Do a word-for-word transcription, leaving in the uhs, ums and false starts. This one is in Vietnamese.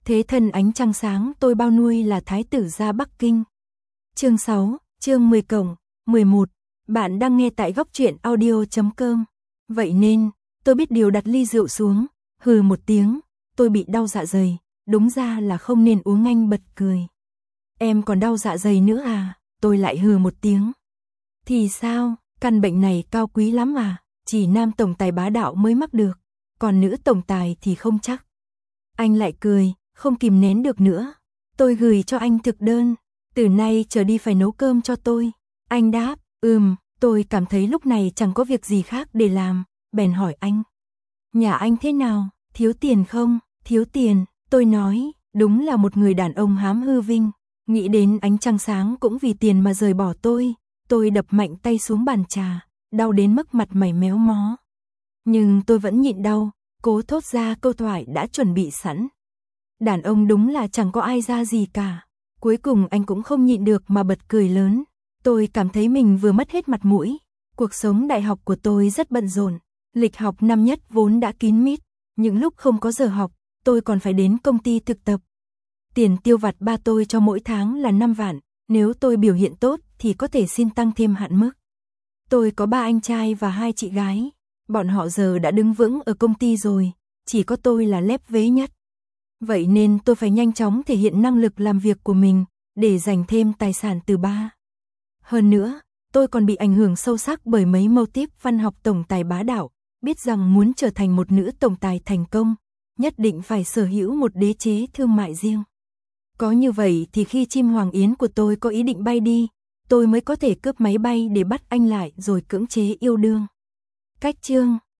Thế thân ánh trăng sáng tôi bao nuôi là thái tử gia Bắc Kinh. Chương sáu, chương mười cộng mười một. Bạn đang nghe tại góc truyện audio chấm com. Vậy nên, tôi biết điều đặt ly rượu xuống, hừ một tiếng, tôi bị đau dạ dày, đúng ra là không nên uống, anh bật cười. Em còn đau dạ dày nữa à? Tôi lại hừ một tiếng. Thì sao, căn bệnh này cao quý lắm à, chỉ nam tổng tài bá đạo mới mắc được, còn nữ tổng tài thì không chắc. Anh lại cười, không kìm nén được nữa. Tôi gửi cho anh thực đơn, từ nay trở đi phải nấu cơm cho tôi. Anh đáp, ừm, tôi cảm thấy lúc này chẳng có việc gì khác để làm, bèn hỏi anh. Nhà anh thế nào, thiếu tiền không? Thiếu tiền, tôi nói, đúng là một người đàn ông hám hư vinh. Nghĩ đến ánh trăng sáng cũng vì tiền mà rời bỏ tôi, tôi đập mạnh tay xuống bàn trà, đau đến mức mặt mày méo mó. Nhưng tôi vẫn nhịn đau, cố thốt ra câu thoại đã chuẩn bị sẵn. Đàn ông đúng là chẳng có ai ra gì cả. Cuối cùng anh cũng không nhịn được mà bật cười lớn. Tôi cảm thấy mình vừa mất hết mặt mũi. Cuộc sống đại học của tôi rất bận rộn. Lịch học năm nhất vốn đã kín mít. Những lúc không có giờ học, tôi còn phải đến công ty thực tập. Tiền tiêu vặt ba tôi cho mỗi tháng là năm vạn. Nếu tôi biểu hiện tốt thì có thể xin tăng thêm hạn mức. Tôi có ba anh trai và hai chị gái. Bọn họ giờ đã đứng vững ở công ty rồi. Chỉ có tôi là lép vế nhất. Vậy nên tôi phải nhanh chóng thể hiện năng lực làm việc của mình, để giành thêm tài sản từ ba. Hơn nữa, tôi còn bị ảnh hưởng sâu sắc bởi mấy mâu típ văn học tổng tài bá đạo, biết rằng muốn trở thành một nữ tổng tài thành công, nhất định phải sở hữu một đế chế thương mại riêng. Có như vậy thì khi chim hoàng yến của tôi có ý định bay đi, tôi mới có thể cướp máy bay để bắt anh lại rồi cưỡng chế yêu đương. Cách chương